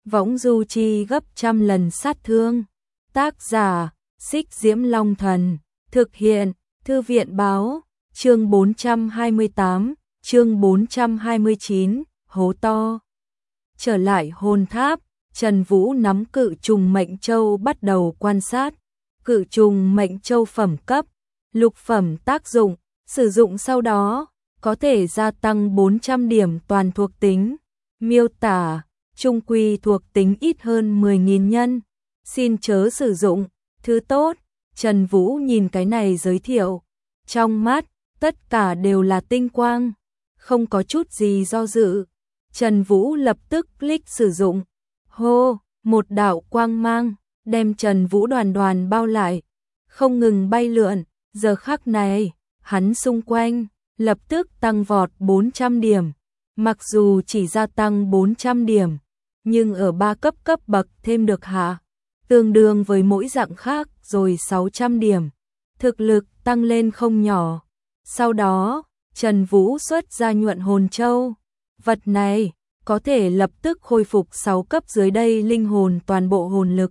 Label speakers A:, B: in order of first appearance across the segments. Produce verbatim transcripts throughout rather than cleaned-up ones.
A: võng du chi gấp trăm lần sát thương. Tác giả, Xích Diễm Long Thần, thực hiện, Thư viện Báo, chương bốn trăm hai mươi tám, chương bốn trăm hai mươi chín, hố to. Trở lại hồn tháp, Trần Vũ nắm cự trùng mệnh châu bắt đầu quan sát. Cự trùng mệnh châu phẩm cấp, lục phẩm tác dụng, sử dụng sau đó, có thể gia tăng bốn trăm điểm toàn thuộc tính. Miêu tả, trung quy thuộc tính ít hơn mười nghìn nhân. Xin chớ sử dụng, thứ tốt. Trần Vũ nhìn cái này giới thiệu. Trong mắt, tất cả đều là tinh quang. Không có chút gì do dự. Trần Vũ lập tức click sử dụng. Hô, một đạo quang mang, đem Trần Vũ đoàn đoàn bao lại. Không ngừng bay lượn, giờ khắc này, hắn xung quanh, lập tức tăng vọt bốn trăm điểm. Mặc dù chỉ gia tăng bốn trăm điểm, nhưng ở ba cấp cấp bậc thêm được hạ, tương đương với mỗi dạng khác rồi sáu trăm điểm. Thực lực tăng lên không nhỏ. Sau đó, Trần Vũ xuất ra nhuận hồn châu. Vật này có thể lập tức khôi phục sáu cấp dưới đây linh hồn toàn bộ hồn lực.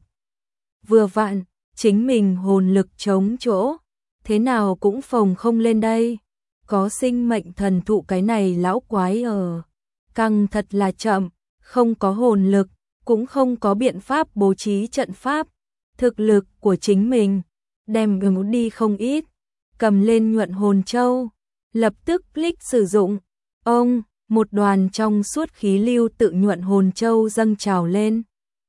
A: Vừa vặn, chính mình hồn lực trống chỗ, thế nào cũng phồng không lên đây. Có sinh mệnh thần thụ cái này lão quái ở. Căng thật là chậm, không có hồn lực, cũng không có biện pháp bố trí trận pháp. Thực lực của chính mình, đem ứng đi không ít. Cầm lên nhuận hồn châu, lập tức click sử dụng. Ông, một đoàn trong suốt khí lưu tự nhuận hồn châu dâng trào lên.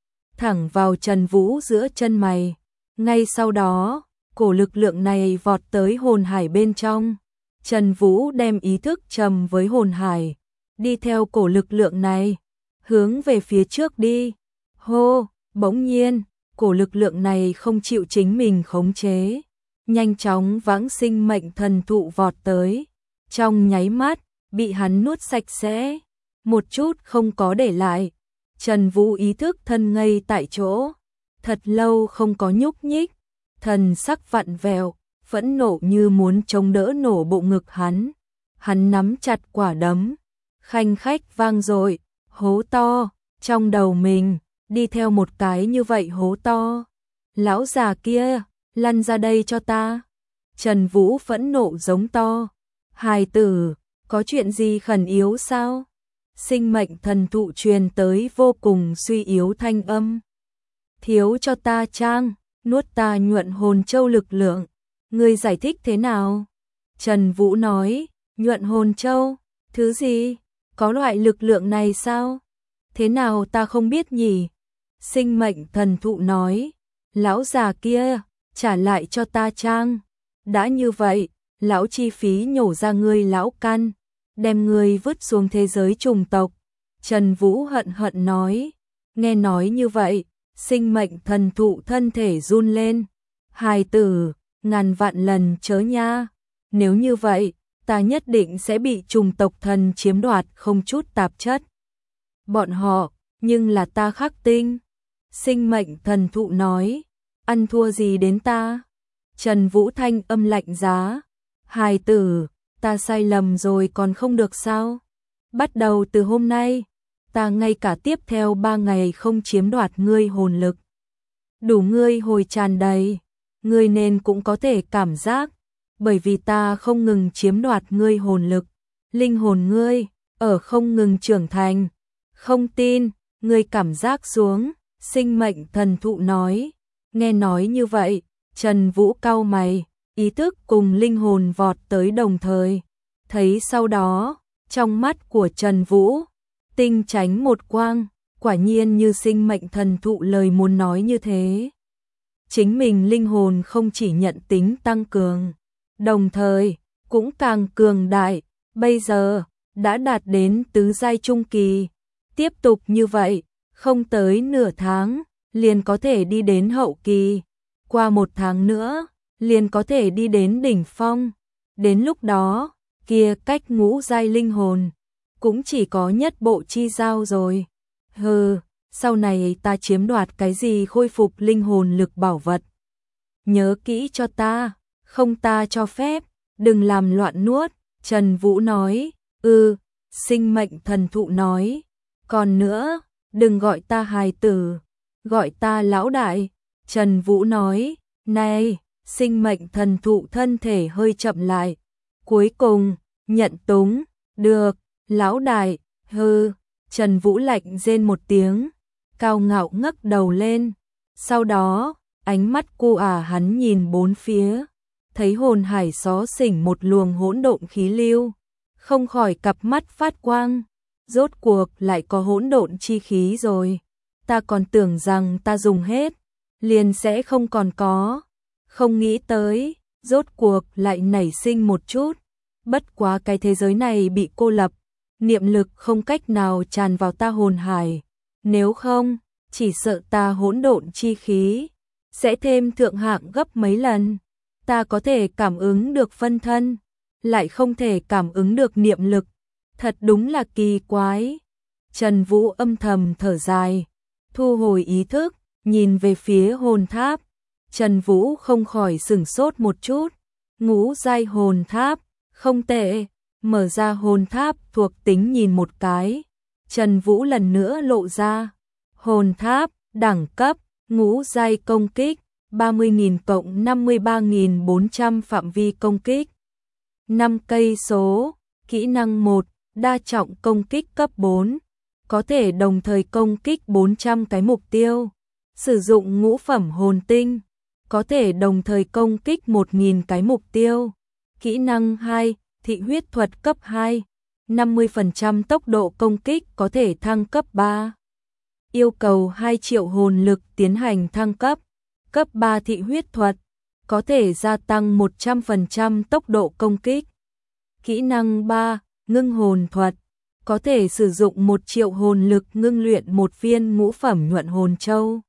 A: Thẳng vào Trần Vũ giữa chân mày. Ngay sau đó, cổ lực lượng này vọt tới hồn hải bên trong. Trần Vũ đem ý thức trầm với hồn hải, đi theo cổ lực lượng này, hướng về phía trước đi. Hô, bỗng nhiên, cổ lực lượng này không chịu chính mình khống chế, nhanh chóng vãng sinh mệnh thần thụ vọt tới. Trong nháy mắt, bị hắn nuốt sạch sẽ, một chút không có để lại. Trần Vũ ý thức thân ngây tại chỗ, thật lâu không có nhúc nhích, thần sắc vặn vẹo, phẫn nộ như muốn chống đỡ nổ bộ ngực hắn. Hắn nắm chặt quả đấm, khanh khách vang dội, hố to, trong đầu mình, đi theo một cái như vậy hố to. Lão già kia, lăn ra đây cho ta. Trần Vũ phẫn nộ giống to. Hài tử, có chuyện gì khẩn yếu sao? Sinh mệnh thần thụ truyền tới vô cùng suy yếu thanh âm. Thiếu cho ta trang, nuốt ta nhuận hồn châu lực lượng. Ngươi giải thích thế nào? Trần Vũ nói, nhuận hồn châu, thứ gì? Có loại lực lượng này sao? Thế nào ta không biết nhỉ? Sinh mệnh thần thụ nói, lão già kia, trả lại cho ta trang. Đã như vậy, lão chi phí nhổ ra ngươi lão căn, đem ngươi vứt xuống thế giới trùng tộc. Trần Vũ hận hận nói, nghe nói như vậy, sinh mệnh thần thụ thân thể run lên. Hài tử, ngàn vạn lần chớ nha, nếu như vậy, ta nhất định sẽ bị trùng tộc thần chiếm đoạt không chút tạp chất. Bọn họ, nhưng là ta khắc tinh. Sinh mệnh thần thụ nói, ăn thua gì đến ta? Trần Vũ thanh âm lạnh giá, hài tử, ta sai lầm rồi còn không được sao? Bắt đầu từ hôm nay, ta ngay cả tiếp theo ba ngày không chiếm đoạt ngươi hồn lực. Đủ ngươi hồi tràn đầy, ngươi nên cũng có thể cảm giác, bởi vì ta không ngừng chiếm đoạt ngươi hồn lực, linh hồn ngươi ở không ngừng trưởng thành. Không tin, ngươi cảm giác xuống. Sinh mệnh thần thụ nói. Nghe nói như vậy, Trần Vũ cau mày, ý thức cùng linh hồn vọt tới đồng thời. Thấy sau đó, trong mắt của Trần Vũ, tinh tránh một quang, quả nhiên như sinh mệnh thần thụ lời muốn nói như thế. Chính mình linh hồn không chỉ nhận tính tăng cường, đồng thời, cũng càng cường đại, bây giờ, đã đạt đến tứ giai trung kỳ. Tiếp tục như vậy, không tới nửa tháng, liền có thể đi đến hậu kỳ. Qua một tháng nữa, liền có thể đi đến đỉnh phong. Đến lúc đó, kia cách ngũ giai linh hồn, cũng chỉ có nhất bộ chi giao rồi. Hừ, sau này ta chiếm đoạt cái gì khôi phục linh hồn lực bảo vật. Nhớ kỹ cho ta, không ta cho phép, đừng làm loạn nuốt. Trần Vũ nói, ư, ừ, sinh mệnh thần thụ nói. Còn nữa, đừng gọi ta hài tử, gọi ta lão đại. Trần Vũ nói, này, sinh mệnh thần thụ thân thể hơi chậm lại. Cuối cùng, nhận túng, được, lão đại, hư. Trần Vũ lạnh rên một tiếng, cao ngạo ngẩng đầu lên. Sau đó, ánh mắt cô ả hắn nhìn bốn phía, thấy hồn hải xó xỉnh một luồng hỗn độn khí lưu, không khỏi cặp mắt phát quang. Rốt cuộc lại có hỗn độn chi khí rồi. Ta còn tưởng rằng ta dùng hết, liền sẽ không còn có. Không nghĩ tới, rốt cuộc lại nảy sinh một chút. Bất quá cái thế giới này bị cô lập, niệm lực không cách nào tràn vào ta hồn hải. Nếu không, chỉ sợ ta hỗn độn chi khí sẽ thêm thượng hạng gấp mấy lần. Ta có thể cảm ứng được phân thân, lại không thể cảm ứng được niệm lực. Thật đúng là kỳ quái. Trần Vũ âm thầm thở dài, thu hồi ý thức, nhìn về phía hồn tháp. Trần Vũ không khỏi sửng sốt một chút. Ngũ giai hồn tháp, không tệ. Mở ra hồn tháp thuộc tính nhìn một cái. Trần Vũ lần nữa lộ ra. Hồn tháp, đẳng cấp, ngũ giai công kích, ba mươi nghìn cộng năm mươi ba nghìn bốn trăm phạm vi công kích. năm cây số, kỹ năng một, đa trọng công kích cấp bốn. Có thể đồng thời công kích bốn trăm cái mục tiêu. Sử dụng ngũ phẩm hồn tinh, có thể đồng thời công kích một nghìn cái mục tiêu. Kỹ năng hai, thị huyết thuật cấp hai, năm mươi phần trăm tốc độ công kích có thể thăng cấp ba. Yêu cầu hai triệu hồn lực tiến hành thăng cấp. Cấp ba thị huyết thuật, có thể gia tăng một trăm phần trăm tốc độ công kích. Kỹ năng ba, ngưng hồn thuật, có thể sử dụng một triệu hồn lực ngưng luyện một viên ngũ phẩm nhuận hồn châu.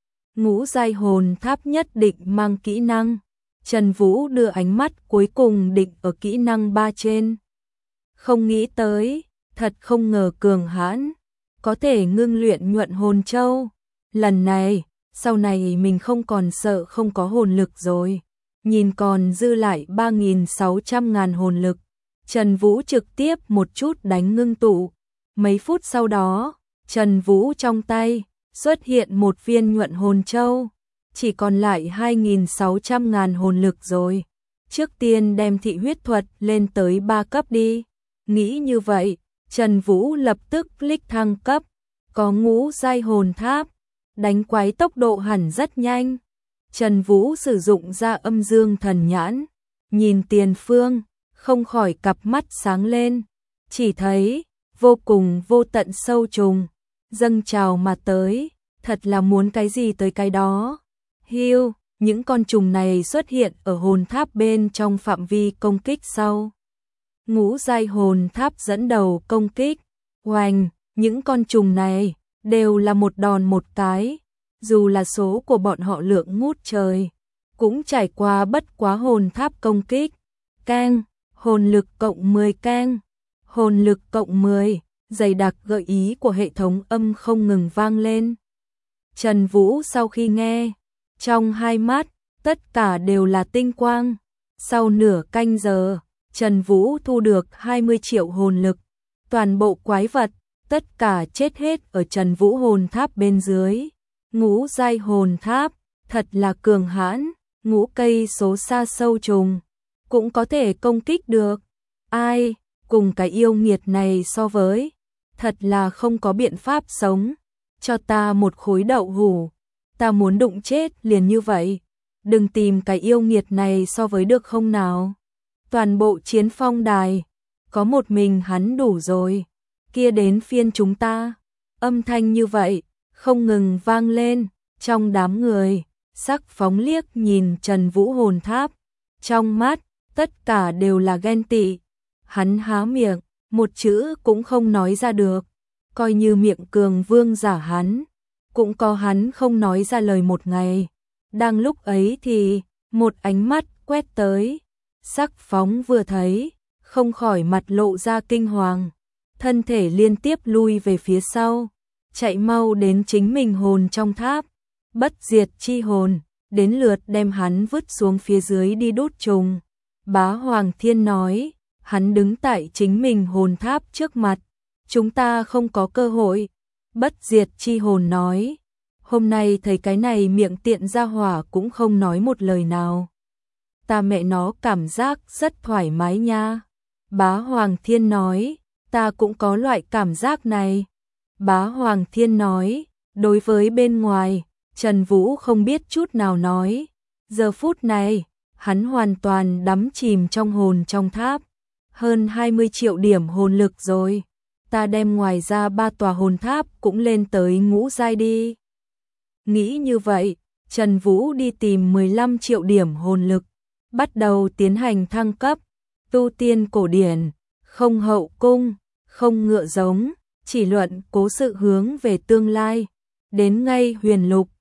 A: Ngũ giai hồn tháp nhất định mang kỹ năng. Trần Vũ đưa ánh mắt cuối cùng định ở kỹ năng ba trên. Không nghĩ tới, thật không ngờ cường hãn, có thể ngưng luyện nhuận hồn châu. Lần này, sau này mình không còn sợ không có hồn lực rồi. Nhìn còn dư lại ba nghìn sáu trăm ngàn hồn lực. Trần Vũ trực tiếp một chút đánh ngưng tụ. Mấy phút sau đó, Trần Vũ trong tay xuất hiện một viên nhuận hồn châu. Chỉ còn lại hai nghìn sáu trăm ngàn hồn lực rồi. Trước tiên đem thị huyết thuật lên tới ba cấp đi. Nghĩ như vậy, Trần Vũ lập tức click thăng cấp. Có ngũ giai hồn tháp, đánh quái tốc độ hẳn rất nhanh. Trần Vũ sử dụng ra âm dương thần nhãn, nhìn tiền phương, không khỏi cặp mắt sáng lên. Chỉ thấy, vô cùng vô tận sâu trùng, dâng trào mà tới, thật là muốn cái gì tới cái đó. Hiu, những con trùng này xuất hiện ở hồn tháp bên trong phạm vi công kích sau. Ngũ giai hồn tháp dẫn đầu công kích. Oanh, những con trùng này đều là một đòn một cái. Dù là số của bọn họ lượng ngút trời, cũng trải qua bất quá hồn tháp công kích. Keng, hồn lực cộng mười keng, hồn lực cộng mười, dày đặc gợi ý của hệ thống âm không ngừng vang lên. Trần Vũ sau khi nghe, trong hai mắt, tất cả đều là tinh quang. Sau nửa canh giờ, Trần Vũ thu được hai mươi triệu hồn lực. Toàn bộ quái vật, tất cả chết hết ở Trần Vũ hồn tháp bên dưới. Ngũ giai hồn tháp, thật là cường hãn, ngũ cây số xa sâu trùng, cũng có thể công kích được. Ai, cùng cái yêu nghiệt này so với, thật là không có biện pháp sống. Cho ta một khối đậu hũ, ta muốn đụng chết liền như vậy. Đừng tìm cái yêu nghiệt này so với được không nào. Toàn bộ chiến phong đài, có một mình hắn đủ rồi. Kia đến phiên chúng ta. Âm thanh như vậy, không ngừng vang lên. Trong đám người, sắc phóng liếc nhìn Trần Vũ hồn tháp. Trong mắt, tất cả đều là ghen tị. Hắn há miệng, một chữ cũng không nói ra được. Coi như miệng cường vương giả hắn, cũng có hắn không nói ra lời một ngày. Đang lúc ấy thì, một ánh mắt quét tới. Sắc phóng vừa thấy, không khỏi mặt lộ ra kinh hoàng. Thân thể liên tiếp lui về phía sau, chạy mau đến chính mình hồn trong tháp. Bất diệt chi hồn, đến lượt đem hắn vứt xuống phía dưới đi đốt trùng. Bá Hoàng Thiên nói, hắn đứng tại chính mình hồn tháp trước mặt. Chúng ta không có cơ hội. Bất diệt chi hồn nói, hôm nay thấy cái này miệng tiện ra hỏa cũng không nói một lời nào. Ta mẹ nó cảm giác rất thoải mái nha. Bá Hoàng Thiên nói, ta cũng có loại cảm giác này. Bá Hoàng Thiên nói, đối với bên ngoài, Trần Vũ không biết chút nào nói. Giờ phút này, hắn hoàn toàn đắm chìm trong hồn trong tháp. Hơn hai mươi triệu điểm hồn lực rồi. Ta đem ngoài ra ba tòa hồn tháp cũng lên tới ngũ giai đi. Nghĩ như vậy, Trần Vũ đi tìm mười lăm triệu điểm hồn lực, bắt đầu tiến hành thăng cấp. Tu tiên cổ điển, không hậu cung, không ngựa giống, chỉ luận cố sự hướng về tương lai. Đến ngay huyền lục,